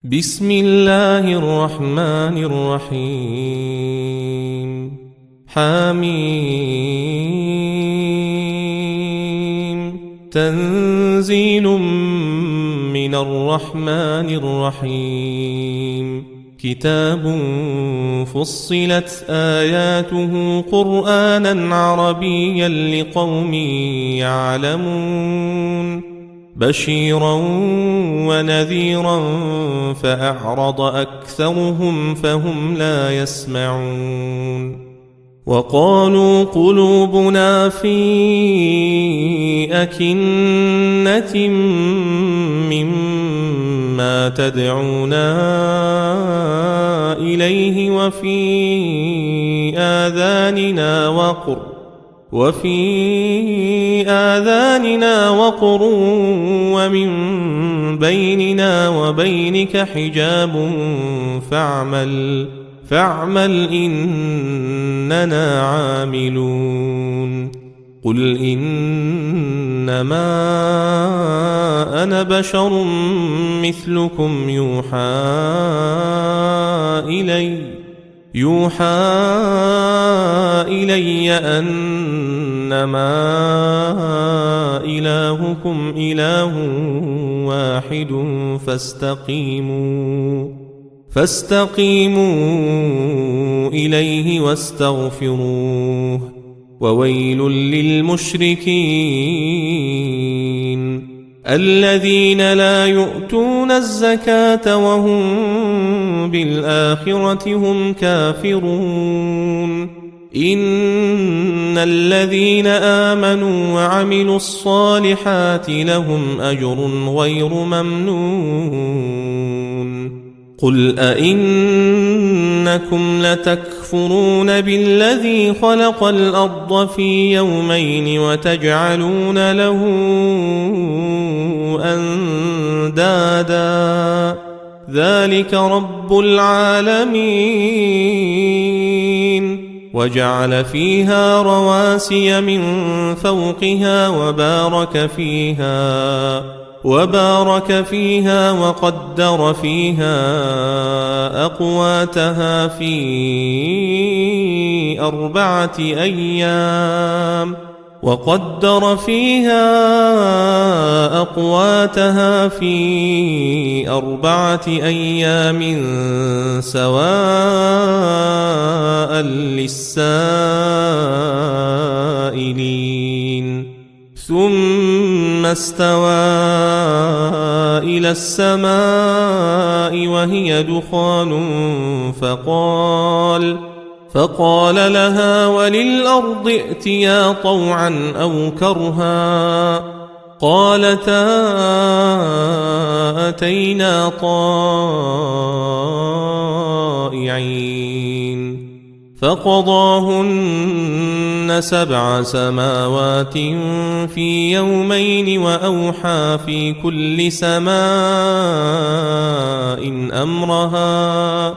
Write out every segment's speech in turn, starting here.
بسم الله الرحمن الرحيم حميم تنزيل من الرحمن الرحيم كتاب فصلت آياته قرآنا عربيا لقوم يعلمون بشيرا ونذيرا فأعرض أكثرهم فهم لا يسمعون وقالوا قلوبنا في أكنة مما تدعونا إليه وفي آذاننا وقر ومن بيننا وبينك حجاب فاعمل إننا عاملون قل إنما أنا بشر مثلكم يوحى إلي أنما إلهكم إله واحد فاستقيموا إليه واستغفروه وويل للمشركين الذين لا يؤتون الزكاة وهم بالآخرة هم كافرون إن الذين آمنوا وعملوا الصالحات لهم أجر غير ممنون قل أئنكم لتكفرون بالذي خلق الأرض في يومين وتجعلون له أندادا ذلك رب العالمين وجعل فيها رواسي من فوقها وبارك فيها وقدر فيها أقواتها في 4 أيام سواء للسائلين ثم استوى إلى السماء وهي دخان فقال لها وللأرض ائتيا طوعا أو كرها قالتا أتينا طائعين فقضاهن 7 سماوات في يومين وأوحى في كل سماء أمرها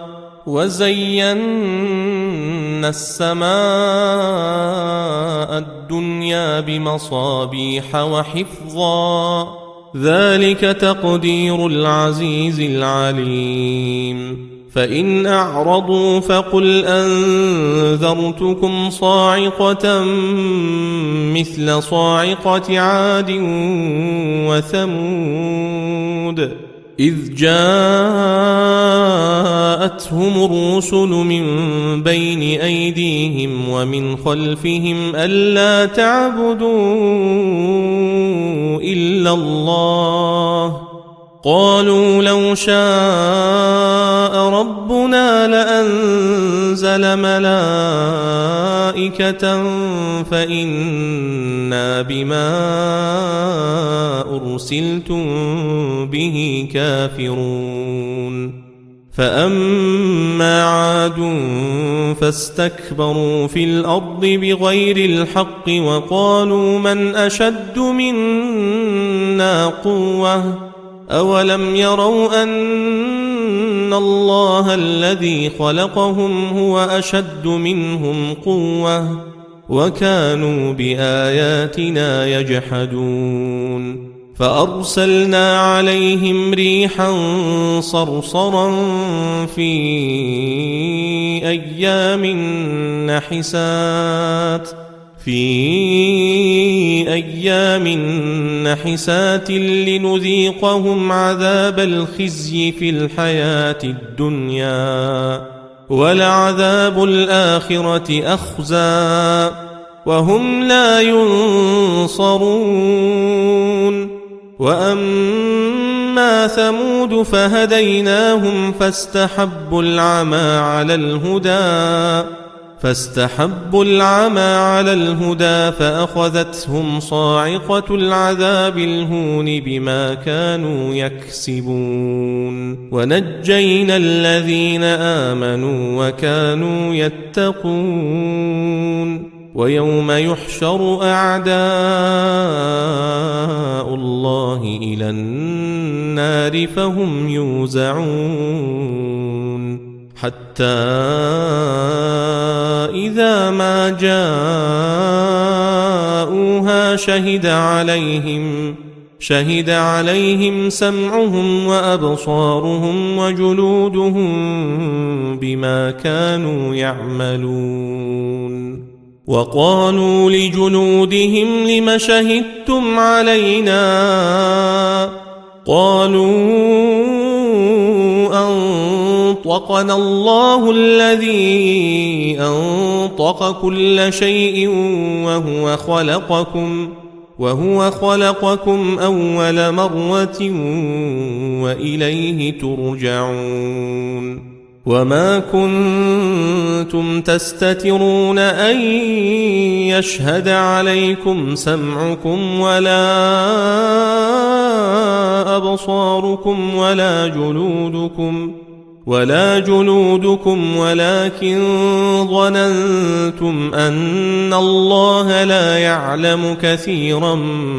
وزينا السماء الدنيا بمصابيح وحفظا ذلك تقدير العزيز العليم فإن أعرضوا فقل أنذرتكم صاعقة مثل صاعقة عاد وثمود إذ جاءتهم الرسل من بين أيديهم ومن خلفهم ألا تعبدوا إلا الله قالوا لو شاء ربنا لأنزل ملائكة فإنا بما أرسلتم به كافرون فأما عاد فاستكبروا في الأرض بغير الحق وقالوا من أشد منا قوة أولم يروا أن الله الذي خلقهم هو أشد منهم قوة وكانوا بآياتنا يجحدون فأرسلنا عليهم ريحا صرصرا في أيام نحسات لنذيقهم عذاب الخزي في الحياة الدنيا ولعذاب الآخرة أخزى وهم لا ينصرون. وأما ثمود فهديناهم فاستحبوا العمى على الهدى فأخذتهم صاعقة العذاب الهون بما كانوا يكسبون. ونجينا الذين آمنوا وكانوا يتقون. ويوم يحشر أعداء الله إلى النار فهم يوزعون حتى إذا ما جاءوها شهد عليهم سمعهم وأبصارهم وجلودهم بما كانوا يعملون. وقالوا لجلودهم لم شهدتم علينا قالوا أنطقنا الله الذي أنطق كل شيء وهو خلقكم أول مرة وإليه ترجعون. وما كنتم تستترون أن يشهد عليكم سمعكم ولا أبصاركم ولا جلودكم ولكن ظننتم أن الله لا يعلم كثيرا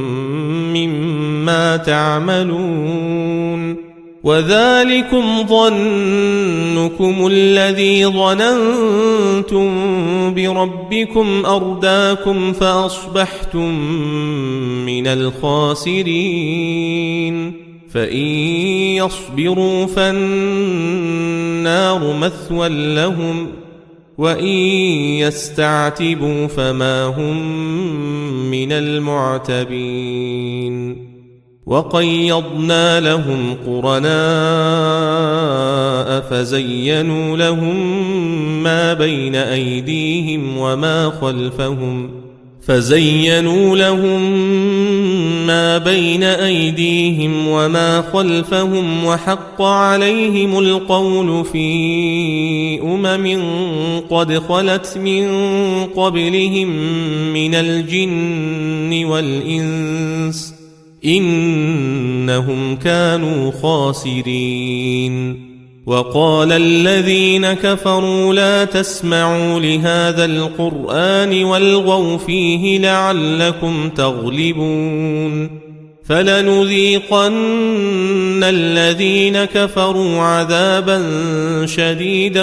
مما تعملون. وذلكم ظنكم الذي ظننتم بربكم أرداكم فأصبحتم من الخاسرين. فإن يصبروا فالنار مثوى لهم وإن يستعتبوا فما هم من المعتبين. وقيضنا لهم قرناء فزينوا لهم ما بين أيديهم وما خلفهم وحق عليهم القول في قد خلت من قبلهم من الجن والإنس إنهم كانوا خاسرين. وقال الذين كفروا لا تسمعوا لهذا القرآن والغوا فيه لعلكم تغلبون. فلنذيقن الذين كفروا عذابا شديدا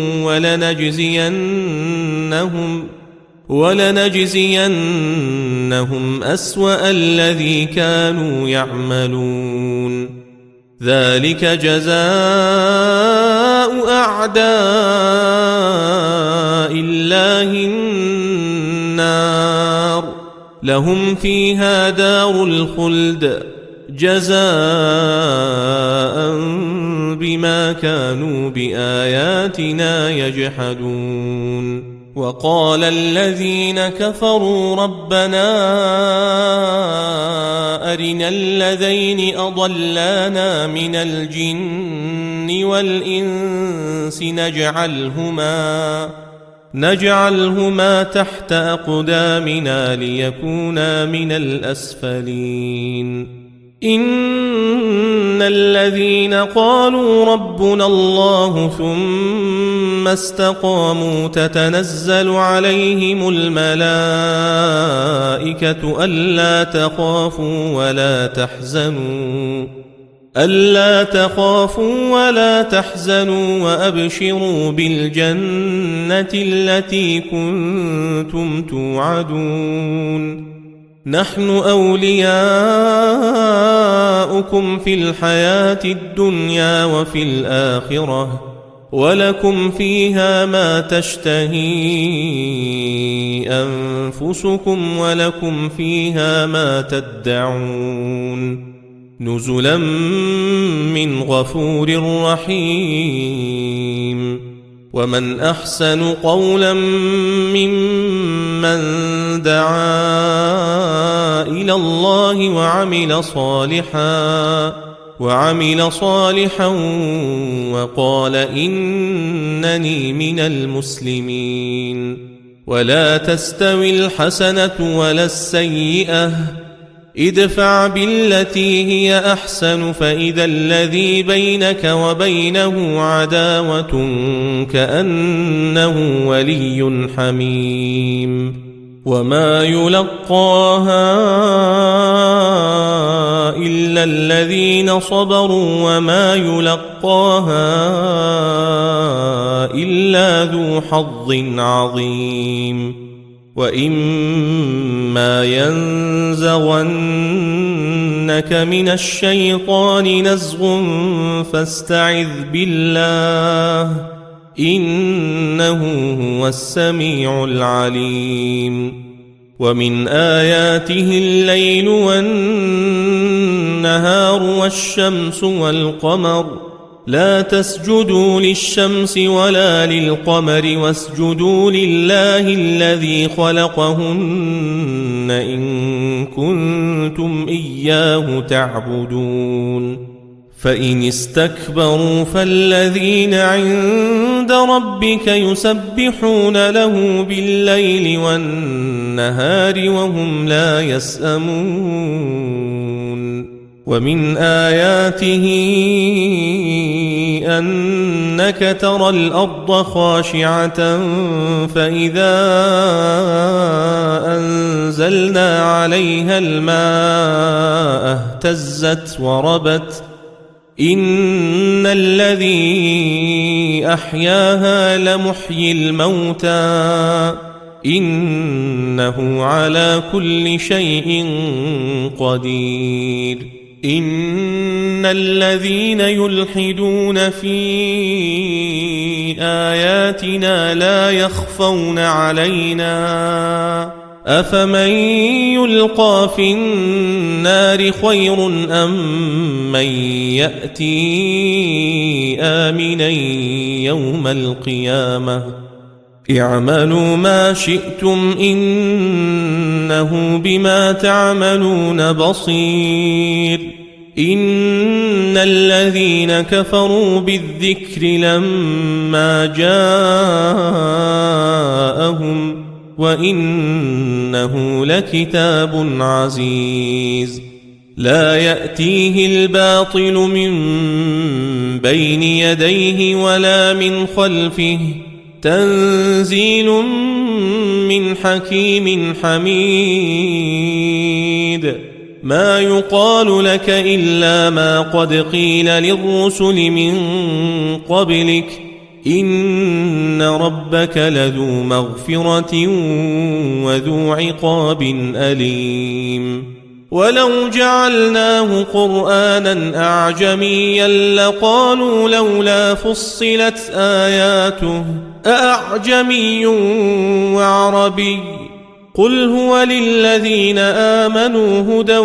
ولنجزينهم أسوأ الذي كانوا يعملون. ذلك جزاء أعداء الله النار لهم فيها دار الخلد جزاء بما كانوا بآياتنا يجحدون. وقال الذين كفروا ربنا أرنا الذين أضلانا من الجن والإنس نجعلهما تحت أقدامنا ليكونا من الأسفلين. إن الذين قالوا ربنا الله ثم استقاموا تتنزل عليهم الملائكة ألا تخافوا ولا تحزنوا وأبشروا بالجنة التي كنتم توعدون. نحن أولياؤكم في الحياة الدنيا وفي الآخرة ولكم فيها ما تشتهي أنفسكم ولكم فيها ما تدعون نزلا من غفور رحيم ومن أحسن قولا ممن دعا إلى الله وعمل صالحا وقال إنني من المسلمين ولا تستوي الحسنة ولا السيئة ادفع بالتي هي أحسن فإذا الذي بينك وبينه عداوة كأنه ولي حميم وما يلقاها إلا الذين صبروا وما يلقاها إلا ذو حظ عظيم وإما ينزغنك من الشيطان نزغ فاستعذ بالله إنه هو السميع العليم ومن آياته الليل والنهار والشمس والقمر لا تسجدوا للشمس ولا للقمر واسجدوا لله الذي خلقهن إن كنتم إياه تعبدون فإن استكبروا فالذين عند ربك يسبحون له بالليل والنهار وهم لا يسأمون ومن آياته أنك ترى الأرض خاشعة فإذا أنزلنا عليها الماء اهتزت وربت إن الذي أحياها لمحيي الموتى إنه على كل شيء قدير إن الذين يلحدون في آياتنا لا يخفون علينا أفمن يلقى في النار خير أم من يأتي آمنا يوم القيامة اعملوا ما شئتم إنه بما تعملون بصير إن الذين كفروا بالذكر لما جاءهم وإنه لكتاب عزيز لا يأتيه الباطل من بين يديه ولا من خلفه تنزيل من حكيم حميد ما يقال لك إلا ما قد قيل للرسل من قبلك إن ربك لذو مغفرة وذو عقاب أليم ولو جعلناه قرآنا أعجميا لقالوا لولا فصلت آياته أأعجمي وعربي قل هو للذين آمنوا هدى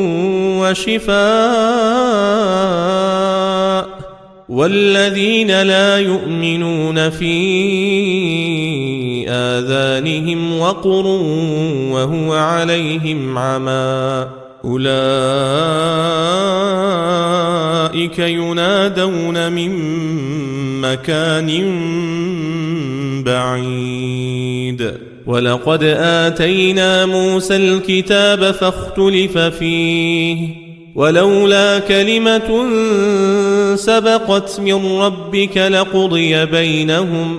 وشفاء والذين لا يؤمنون في آذانهم وقر وهو عليهم عمى أولئك ينادون من مكان بعيد ولقد آتينا موسى الكتاب فاختلف فيه ولولا كلمة سبقت من ربك لقضي بينهم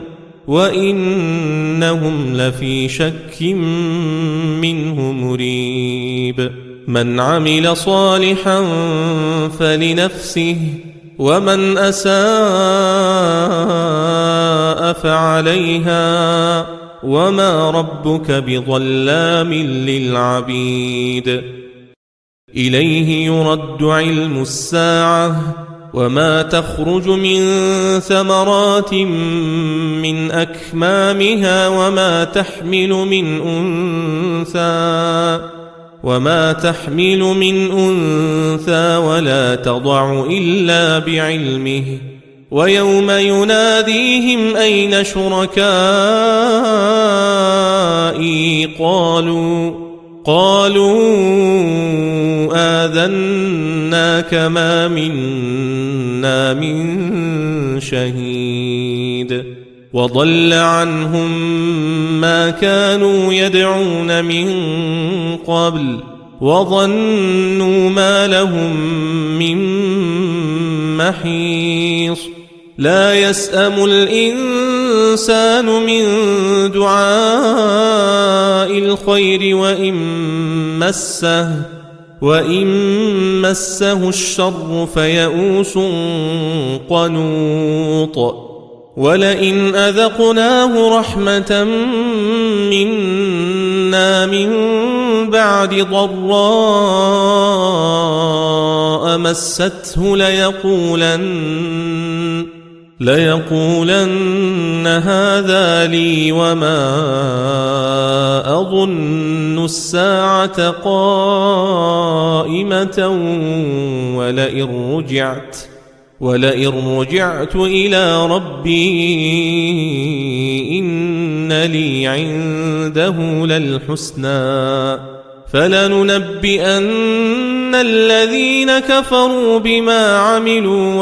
وإنهم لفي شك منه مريب من عمل صالحا فلنفسه ومن أساء فعليها وما ربك بظلام للعبيد إليه يرد علم الساعة وما تخرج من ثمرات من أكمامها وما تحمل من أنثى ولا تضع إلا بعلمه ويوم يناديهم أين شركائي قالوا آذناك ما منا من شهيد وضل عنهم ما كانوا يدعون من قبل وظنوا ما لهم من محيص لا يسأم الإنسان من دعاء الخير وإن مسه الشر فيئوس قنوط ولئن أذقناه رحمة منا من بعد ضراء مسته ليقولن هذا لي وما أظن الساعة قائمة ولئن رجعت إلى ربي إن لي عنده للحسنى فلننبئن الذين كفروا بما عملوا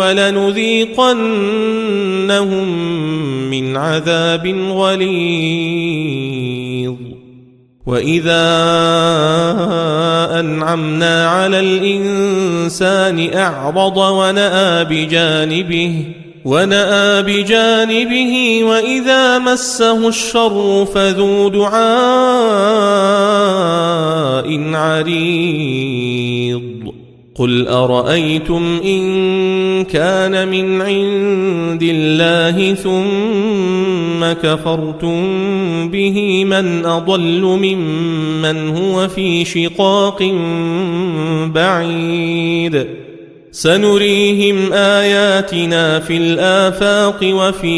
ولنذيقنهم من عذاب غليظ وإذا أنعمنا على الإنسان أعرض ونأى بجانبه وإذا مسه الشر فذو دعاء عريض قل أرأيتم إن كان من عند الله ثم كفرتم به من أضل ممن هو في شقاق بعيد سنريهم آياتنا في الآفاق وفي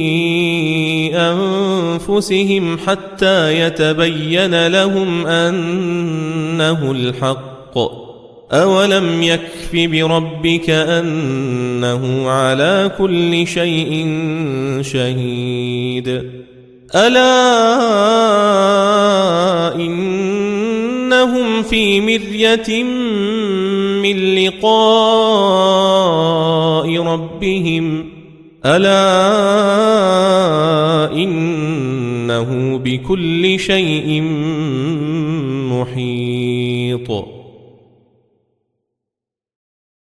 أنفسهم حتى يتبين لهم أنه الحق أولم يكف بربك أنه على كل شيء شهيد ألا إنهم في مرية من لقاء ربهم ألا إنه بكل شيء محيط